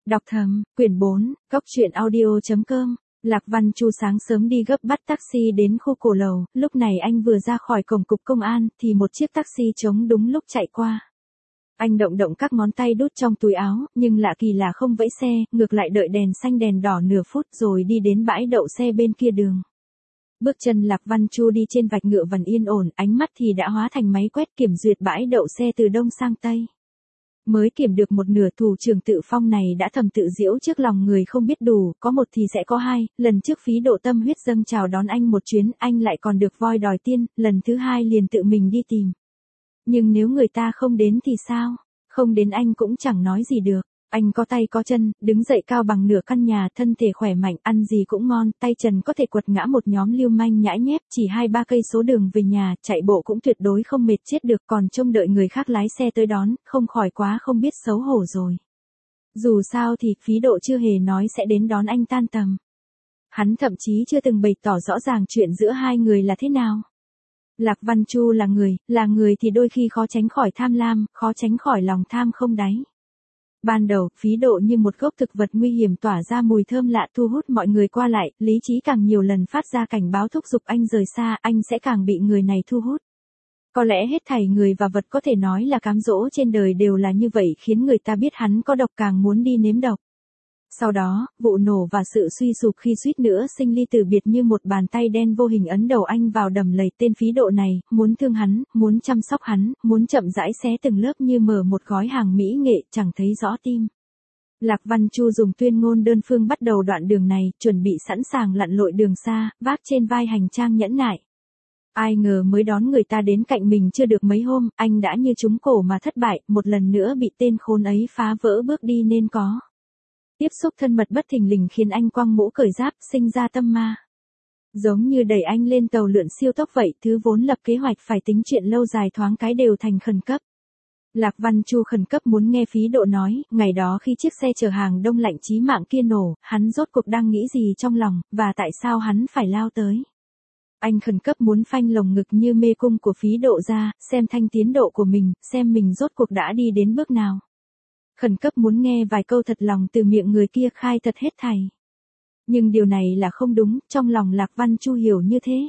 Đọc thầm, quyển 4, Cốc truyện audio.com. Lạc Văn Chu sáng sớm đi gấp bắt taxi đến khu cổ lầu, lúc này anh vừa ra khỏi cổng cục công an, thì một chiếc taxi trống đúng lúc chạy qua. Anh động động các ngón tay đút trong túi áo, nhưng lạ kỳ là không vẫy xe, ngược lại đợi đèn xanh đèn đỏ nửa phút rồi đi đến bãi đậu xe bên kia đường. Bước chân Lạc Văn Chu đi trên vạch ngựa vằn yên ổn, ánh mắt thì đã hóa thành máy quét kiểm duyệt bãi đậu xe từ đông sang tây. Mới kiểm được một nửa, thủ trưởng Tự Phong này đã thầm tự giễu trước lòng người không biết đủ, có một thì sẽ có hai, lần trước Phí Độ tâm huyết dâng chào đón anh một chuyến, anh lại còn được voi đòi tiên, lần thứ hai liền tự mình đi tìm. Nhưng nếu người ta không đến thì sao? Không đến anh cũng chẳng nói gì được. Anh có tay có chân, đứng dậy cao bằng nửa căn nhà, thân thể khỏe mạnh, ăn gì cũng ngon, tay trần có thể quật ngã một nhóm lưu manh nhãi nhép, chỉ 2-3 cây số đường về nhà, chạy bộ cũng tuyệt đối không mệt chết được, còn trông đợi người khác lái xe tới đón, không khỏi quá không biết xấu hổ rồi. Dù sao thì Phí Độ chưa hề nói sẽ đến đón anh tan tầm. Hắn thậm chí chưa từng bày tỏ rõ ràng chuyện giữa hai người là thế nào. Lạc Văn Chu là người thì đôi khi khó tránh khỏi tham lam, khó tránh khỏi lòng tham không đáy. Ban đầu, Phí Độ như một gốc thực vật nguy hiểm tỏa ra mùi thơm lạ thu hút mọi người qua lại, lý trí càng nhiều lần phát ra cảnh báo thúc giục anh rời xa, anh sẽ càng bị người này thu hút. Có lẽ hết thảy người và vật có thể nói là cám dỗ trên đời đều là như vậy, khiến người ta biết hắn có độc càng muốn đi nếm độc. Sau đó, vụ nổ và sự suy sụp khi suýt nữa sinh ly tử biệt như một bàn tay đen vô hình ấn đầu anh vào đầm lầy. Tên Phí Độ này, muốn thương hắn, muốn chăm sóc hắn, muốn chậm rãi xé từng lớp như mở một gói hàng mỹ nghệ, chẳng thấy rõ tim. Lạc Văn Chu dùng tuyên ngôn đơn phương bắt đầu đoạn đường này, chuẩn bị sẵn sàng lặn lội đường xa, vác trên vai hành trang nhẫn nại. Ai ngờ mới đón người ta đến cạnh mình chưa được mấy hôm, anh đã như trúng cổ mà thất bại, một lần nữa bị tên khốn ấy phá vỡ bước đi nên có. Tiếp xúc thân mật bất thình lình khiến anh quăng mũ cởi giáp, sinh ra tâm ma. Giống như đẩy anh lên tàu lượn siêu tốc vậy, thứ vốn lập kế hoạch phải tính chuyện lâu dài thoáng cái đều thành khẩn cấp. Lạc Văn Chu khẩn cấp muốn nghe Phí Độ nói, ngày đó khi chiếc xe chở hàng đông lạnh chí mạng kia nổ, hắn rốt cuộc đang nghĩ gì trong lòng, và tại sao hắn phải lao tới. Anh khẩn cấp muốn phanh lồng ngực như mê cung của Phí Độ ra, xem thanh tiến độ của mình, xem mình rốt cuộc đã đi đến bước nào. Khẩn cấp muốn nghe vài câu thật lòng từ miệng người kia khai thật hết thảy. Nhưng điều này là không đúng, trong lòng Lạc Văn Chu hiểu như thế.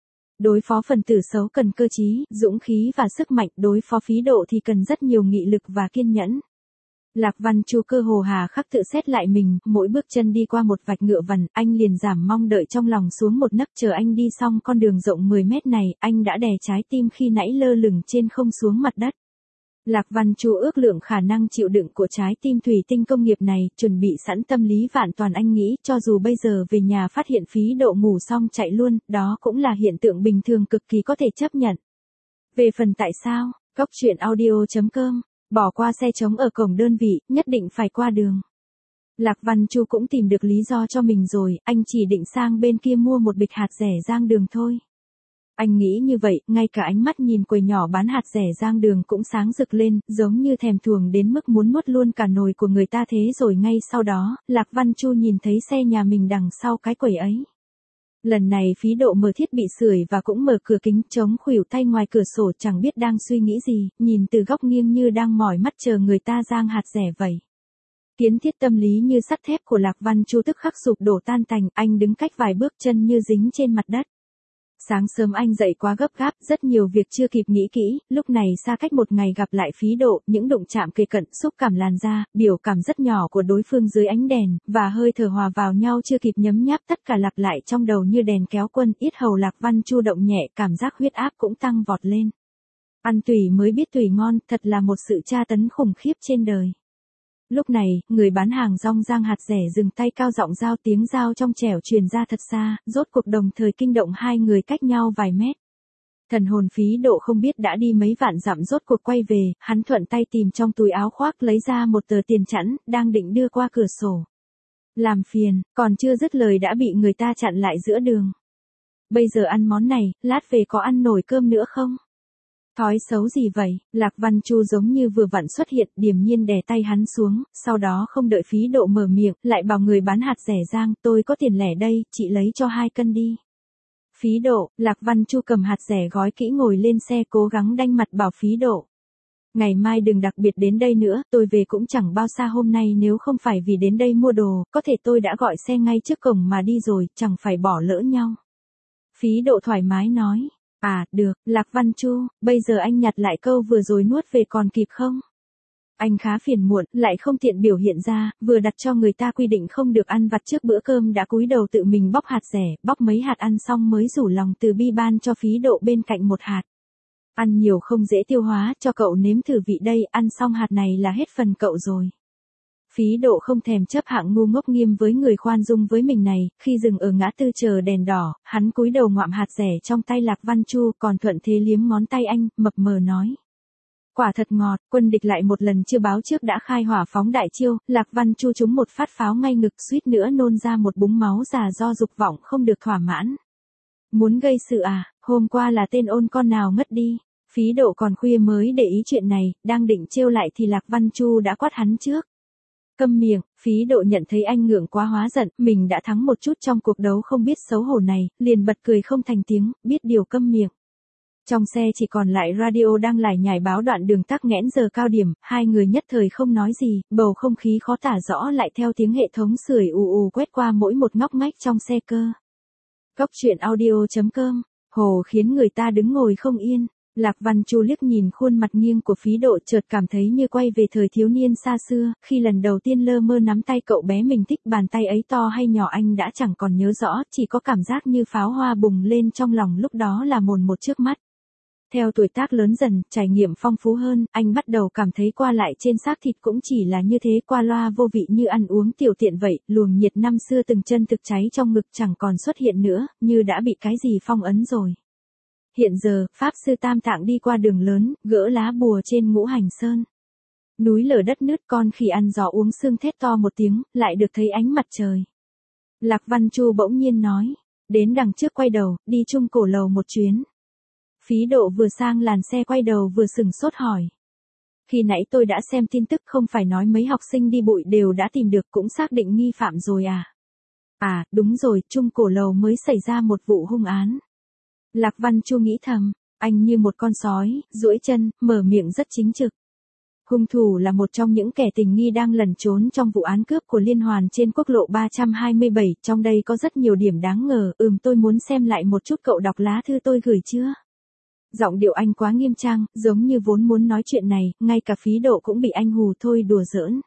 Đối phó phần tử xấu cần cơ trí, dũng khí và sức mạnh, đối phó Phí Độ thì cần rất nhiều nghị lực và kiên nhẫn. Lạc Văn Chu cơ hồ hà khắc tự xét lại mình, mỗi bước chân đi qua một vạch ngựa vằn, anh liền giảm mong đợi trong lòng xuống một nấc. Chờ anh đi xong con đường rộng 10 mét này, anh đã đè trái tim khi nãy lơ lửng trên không xuống mặt đất. Lạc Văn Chu ước lượng khả năng chịu đựng của trái tim thủy tinh công nghiệp này, chuẩn bị sẵn tâm lý vạn toàn. Anh nghĩ, cho dù bây giờ về nhà phát hiện Phí Độ ngủ xong chạy luôn, đó cũng là hiện tượng bình thường cực kỳ có thể chấp nhận. Về phần tại sao, Cốc truyện audio.com, bỏ qua xe trống ở cổng đơn vị, nhất định phải qua đường. Lạc Văn Chu cũng tìm được lý do cho mình rồi, anh chỉ định sang bên kia mua một bịch hạt dẻ rang đường thôi. Anh nghĩ như vậy, ngay cả ánh mắt nhìn quầy nhỏ bán hạt dẻ rang đường cũng sáng rực lên, giống như thèm thuồng đến mức muốn nuốt luôn cả nồi của người ta. Thế rồi ngay sau đó, Lạc Văn Chu nhìn thấy xe nhà mình đằng sau cái quầy ấy. Lần này Phí Độ mở thiết bị sưởi và cũng mở cửa kính, chống khuỷu tay ngoài cửa sổ, chẳng biết đang suy nghĩ gì, nhìn từ góc nghiêng như đang mỏi mắt chờ người ta rang hạt dẻ vậy. Kiến thiết tâm lý như sắt thép của Lạc Văn Chu tức khắc sụp đổ tan tành, anh đứng cách vài bước chân như dính trên mặt đất. Sáng sớm anh dậy quá gấp gáp, rất nhiều việc chưa kịp nghĩ kỹ, lúc này xa cách một ngày gặp lại Phí Độ, những đụng chạm kề cận, xúc cảm làn da, biểu cảm rất nhỏ của đối phương dưới ánh đèn, và hơi thở hòa vào nhau chưa kịp nhấm nháp, tất cả lặp lại trong đầu như đèn kéo quân. Yết hầu Lạc Văn Chu động nhẹ, cảm giác huyết áp cũng tăng vọt lên. Ăn tùy mới biết tùy ngon, thật là một sự tra tấn khủng khiếp trên đời. Lúc này, người bán hàng rong rang hạt dẻ dừng tay, cao giọng giao, tiếng giao trong trẻo truyền ra thật xa, rốt cuộc đồng thời kinh động hai người cách nhau vài mét. Thần hồn Phí Độ không biết đã đi mấy vạn dặm rốt cuộc quay về, hắn thuận tay tìm trong túi áo khoác lấy ra một tờ tiền chẵn, đang định đưa qua cửa sổ. Làm phiền, còn chưa dứt lời đã bị người ta chặn lại giữa đường. Bây giờ ăn món này, lát về có ăn nổi cơm nữa không? Thói xấu gì vậy? Lạc Văn Chu giống như vừa vặn xuất hiện, điềm nhiên đè tay hắn xuống, sau đó không đợi Phí Độ mở miệng, lại bảo người bán hạt dẻ rang, tôi có tiền lẻ đây, chị lấy cho 2 cân đi. Phí Độ, Lạc Văn Chu cầm hạt dẻ gói kỹ ngồi lên xe cố gắng đanh mặt bảo Phí Độ. Ngày mai đừng đặc biệt đến đây nữa, tôi về cũng chẳng bao xa hôm nay, nếu không phải vì đến đây mua đồ, có thể tôi đã gọi xe ngay trước cổng mà đi rồi, chẳng phải bỏ lỡ nhau. Phí Độ thoải mái nói. À, được, Lạc Văn Chu, bây giờ anh nhặt lại câu vừa rồi nuốt về còn kịp không? Anh khá phiền muộn, lại không tiện biểu hiện ra, vừa đặt cho người ta quy định không được ăn vặt trước bữa cơm đã cúi đầu tự mình bóc hạt rẻ, bóc mấy hạt ăn xong mới rủ lòng từ bi ban cho Phí Độ bên cạnh một hạt. Ăn nhiều không dễ tiêu hóa, cho cậu nếm thử vị đây, ăn xong hạt này là hết phần cậu rồi. Phí Độ không thèm chấp hạng ngu ngốc nghiêm với người khoan dung với mình này, khi dừng ở ngã tư chờ đèn đỏ, hắn cúi đầu ngoạm hạt rẻ trong tay Lạc Văn Chu, còn thuận thế liếm ngón tay anh, mập mờ nói. Quả thật ngọt, quân địch lại một lần chưa báo trước đã khai hỏa phóng đại chiêu, Lạc Văn Chu trúng một phát pháo ngay ngực, suýt nữa nôn ra một búng máu già do dục vọng không được thỏa mãn. Muốn gây sự à, hôm qua là tên ôn con nào ngất đi. Phí Độ còn khuya mới để ý chuyện này, đang định trêu lại thì Lạc Văn Chu đã quát hắn trước. Câm miệng, Phí Độ nhận thấy anh ngượng quá hóa giận, mình đã thắng một chút trong cuộc đấu không biết xấu hổ này, liền bật cười không thành tiếng, biết điều câm miệng. Trong xe chỉ còn lại radio đang lải nhải báo đoạn đường tắc nghẽn giờ cao điểm, hai người nhất thời không nói gì, bầu không khí khó tả rõ lại theo tiếng hệ thống sưởi ù ù quét qua mỗi một ngóc ngách trong xe cơ. Góc truyện audio.com, hồ khiến người ta đứng ngồi không yên. Lạc Văn Chu liếc nhìn khuôn mặt nghiêng của Phí Độ chợt cảm thấy như quay về thời thiếu niên xa xưa, khi lần đầu tiên lơ mơ nắm tay cậu bé mình thích, bàn tay ấy to hay nhỏ anh đã chẳng còn nhớ rõ, chỉ có cảm giác như pháo hoa bùng lên trong lòng lúc đó là mồn một trước mắt. Theo tuổi tác lớn dần, trải nghiệm phong phú hơn, anh bắt đầu cảm thấy qua lại trên xác thịt cũng chỉ là như thế, qua loa vô vị như ăn uống tiểu tiện vậy, luồng nhiệt năm xưa từng chân thực cháy trong ngực chẳng còn xuất hiện nữa, như đã bị cái gì phong ấn rồi. Hiện giờ, Pháp Sư Tam Tạng đi qua đường lớn, gỡ lá bùa trên Ngũ Hành Sơn. Núi lở đất nứt, con khỉ ăn gió uống sương thét to một tiếng, lại được thấy ánh mặt trời. Lạc Văn Chu bỗng nhiên nói, đến đằng trước quay đầu, đi chung cổ lầu một chuyến. Phí Độ vừa sang làn xe quay đầu vừa sửng sốt hỏi. Khi nãy tôi đã xem tin tức, không phải nói mấy học sinh đi bụi đều đã tìm được, cũng xác định nghi phạm rồi à? À, đúng rồi, chung cổ lầu mới xảy ra một vụ hung án. Lạc Văn Chu nghĩ thầm, anh như một con sói, duỗi chân, mở miệng rất chính trực. Hung thủ là một trong những kẻ tình nghi đang lẩn trốn trong vụ án cướp của liên hoàn trên quốc lộ 327, trong đây có rất nhiều điểm đáng ngờ, tôi muốn xem lại một chút, cậu đọc lá thư tôi gửi chưa? Giọng điệu anh quá nghiêm trang, giống như vốn muốn nói chuyện này, ngay cả Phí Độ cũng bị anh hù thôi đùa giỡn.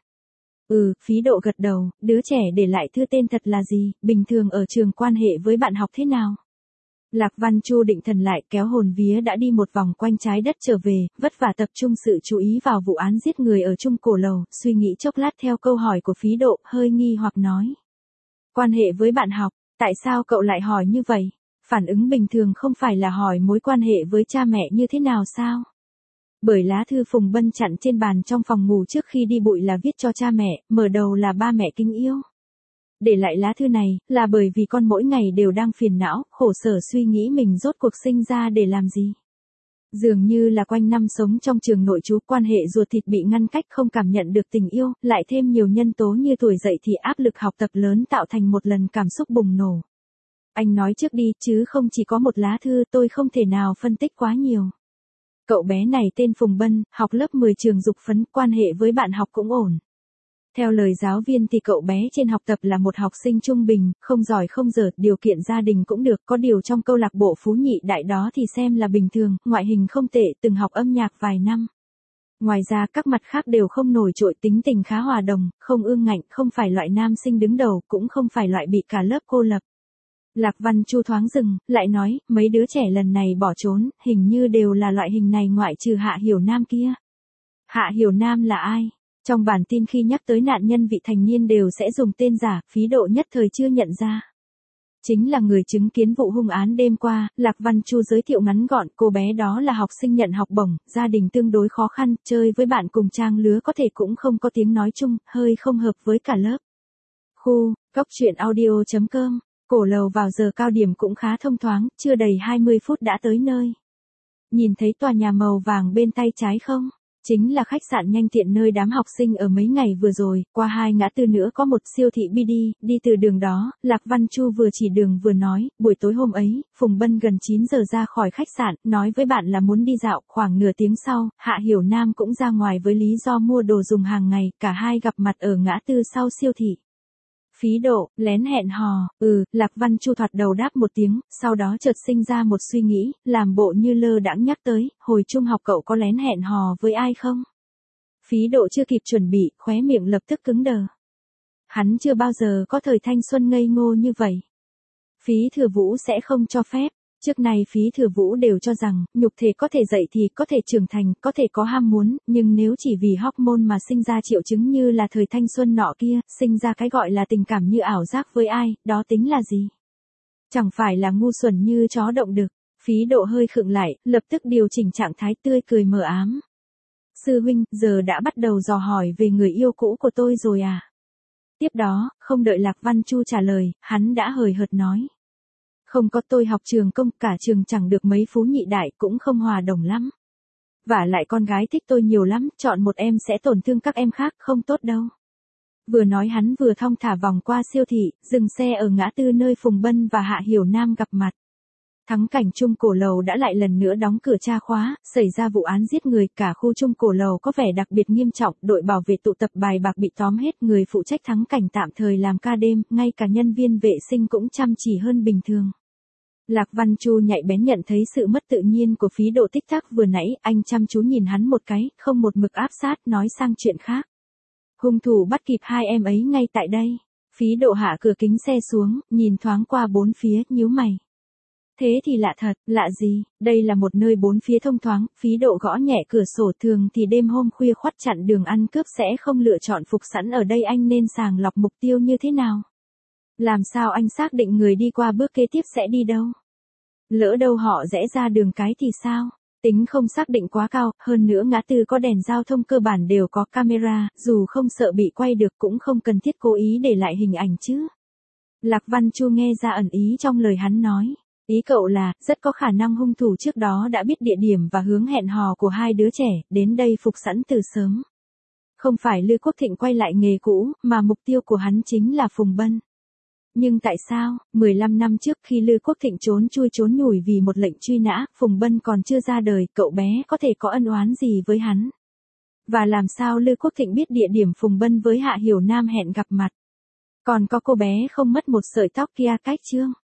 Phí Độ gật đầu, đứa trẻ để lại thư tên thật là gì, bình thường ở trường quan hệ với bạn học thế nào? Lạc Văn Chu định thần lại, kéo hồn vía đã đi một vòng quanh trái đất trở về, vất vả tập trung sự chú ý vào vụ án giết người ở chung cổ lầu, suy nghĩ chốc lát theo câu hỏi của Phí Độ, hơi nghi hoặc nói. Quan hệ với bạn học, tại sao cậu lại hỏi như vậy? Phản ứng bình thường không phải là hỏi mối quan hệ với cha mẹ như thế nào sao? Bởi lá thư Phùng Bân chặn trên bàn trong phòng ngủ trước khi đi bụi là viết cho cha mẹ, mở đầu là ba mẹ kính yêu. Để lại lá thư này, là bởi vì con mỗi ngày đều đang phiền não, khổ sở suy nghĩ mình rốt cuộc sinh ra để làm gì. Dường như là quanh năm sống trong trường nội trú, quan hệ ruột thịt bị ngăn cách, không cảm nhận được tình yêu, lại thêm nhiều nhân tố như tuổi dậy thì áp lực học tập lớn tạo thành một lần cảm xúc bùng nổ. Anh nói trước đi, chứ không chỉ có một lá thư, tôi không thể nào phân tích quá nhiều. Cậu bé này tên Phùng Bân, học lớp 10 trường Dục Phấn, quan hệ với bạn học cũng ổn. Theo lời giáo viên thì cậu bé trên học tập là một học sinh trung bình, không giỏi không dở, điều kiện gia đình cũng được, có điều trong câu lạc bộ phú nhị đại đó thì xem là bình thường, ngoại hình không tệ, từng học âm nhạc vài năm. Ngoài ra các mặt khác đều không nổi trội, tính tình khá hòa đồng, không ương ngạnh, không phải loại nam sinh đứng đầu, cũng không phải loại bị cả lớp cô lập. Lạc Văn Chu thoáng dừng, lại nói, mấy đứa trẻ lần này bỏ trốn, hình như đều là loại hình này ngoại trừ Hạ Hiểu Nam kia. Hạ Hiểu Nam là ai? Trong bản tin khi nhắc tới nạn nhân vị thành niên đều sẽ dùng tên giả, Phí Độ nhất thời chưa nhận ra. Chính là người chứng kiến vụ hung án đêm qua, Lạc Văn Chu giới thiệu ngắn gọn, cô bé đó là học sinh nhận học bổng, gia đình tương đối khó khăn, chơi với bạn cùng trang lứa có thể cũng không có tiếng nói chung, hơi không hợp với cả lớp. Góc truyện audio.com, cổ lầu vào giờ cao điểm cũng khá thông thoáng, chưa đầy 20 phút đã tới nơi. Nhìn thấy tòa nhà màu vàng bên tay trái không? Chính là khách sạn nhanh tiện nơi đám học sinh ở mấy ngày vừa rồi, qua 2 ngã tư nữa có một siêu thị BD, đi từ đường đó, Lạc Văn Chu vừa chỉ đường vừa nói, buổi tối hôm ấy, Phùng Bân gần 9 giờ ra khỏi khách sạn, nói với bạn là muốn đi dạo, khoảng nửa tiếng sau, Hạ Hiểu Nam cũng ra ngoài với lý do mua đồ dùng hàng ngày, cả hai gặp mặt ở ngã tư sau siêu thị. Phí Độ, lén hẹn hò, Lạc Văn Chu thoạt đầu đáp một tiếng, sau đó chợt sinh ra một suy nghĩ, làm bộ như lơ đãng nhắc tới, hồi trung học cậu có lén hẹn hò với ai không? Phí Độ chưa kịp chuẩn bị, khóe miệng lập tức cứng đờ. Hắn chưa bao giờ có thời thanh xuân ngây ngô như vậy. Phí Thừa Vũ sẽ không cho phép. Trước này Phí Thừa Vũ đều cho rằng, nhục thể có thể dậy thì có thể trưởng thành, có thể có ham muốn, nhưng nếu chỉ vì hormone mà sinh ra triệu chứng như là thời thanh xuân nọ kia, sinh ra cái gọi là tình cảm như ảo giác với ai, đó tính là gì? Chẳng phải là ngu xuẩn như chó động đực. Phí Độ hơi khựng lại, lập tức điều chỉnh trạng thái tươi cười mờ ám. Sư huynh, giờ đã bắt đầu dò hỏi về người yêu cũ của tôi rồi à? Tiếp đó, không đợi Lạc Văn Chu trả lời, hắn đã hời hợt nói. Không có, tôi học trường công, cả trường chẳng được mấy phú nhị đại, cũng không hòa đồng lắm. Vả lại con gái thích tôi nhiều lắm, chọn một em sẽ tổn thương các em khác, không tốt đâu. Vừa nói hắn vừa thong thả vòng qua siêu thị, dừng xe ở ngã tư nơi Phùng Bân và Hạ Hiểu Nam gặp mặt. Thắng cảnh Trung Cổ Lầu đã lại lần nữa đóng cửa tra khóa, xảy ra vụ án giết người, cả khu Trung Cổ Lầu có vẻ đặc biệt nghiêm trọng, đội bảo vệ tụ tập bài bạc bị tóm hết, người phụ trách thắng cảnh tạm thời làm ca đêm, ngay cả nhân viên vệ sinh cũng chăm chỉ hơn bình thường. Lạc Văn Chu nhạy bén nhận thấy sự mất tự nhiên của Phí Độ tích tắc vừa nãy, anh chăm chú nhìn hắn một cái, không một mực áp sát, nói sang chuyện khác. Hung thủ bắt kịp hai em ấy ngay tại đây. Phí Độ hạ cửa kính xe xuống, nhìn thoáng qua bốn phía, nhíu mày. Thế thì lạ thật, lạ gì, đây là một nơi bốn phía thông thoáng, Phí Độ gõ nhẹ cửa sổ, thường thì đêm hôm khuya khoắt chặn đường ăn cướp sẽ không lựa chọn phục sẵn ở đây, anh nên sàng lọc mục tiêu như thế nào? Làm sao anh xác định người đi qua bước kế tiếp sẽ đi đâu? Lỡ đâu họ rẽ ra đường cái thì sao? Tính không xác định quá cao, hơn nữa ngã tư có đèn giao thông cơ bản đều có camera, dù không sợ bị quay được cũng không cần thiết cố ý để lại hình ảnh chứ. Lạc Văn Chu nghe ra ẩn ý trong lời hắn nói. Ý cậu là, rất có khả năng hung thủ trước đó đã biết địa điểm và hướng hẹn hò của hai đứa trẻ, đến đây phục sẵn từ sớm. Không phải Lư Quốc Thịnh quay lại nghề cũ, mà mục tiêu của hắn chính là Phùng Bân. Nhưng tại sao, 15 năm trước khi Lư Quốc Thịnh trốn chui trốn nhủi vì một lệnh truy nã, Phùng Bân còn chưa ra đời, cậu bé có thể có ân oán gì với hắn? Và làm sao Lư Quốc Thịnh biết địa điểm Phùng Bân với Hạ Hiểu Nam hẹn gặp mặt? Còn có cô bé không mất một sợi tóc kia cách chương?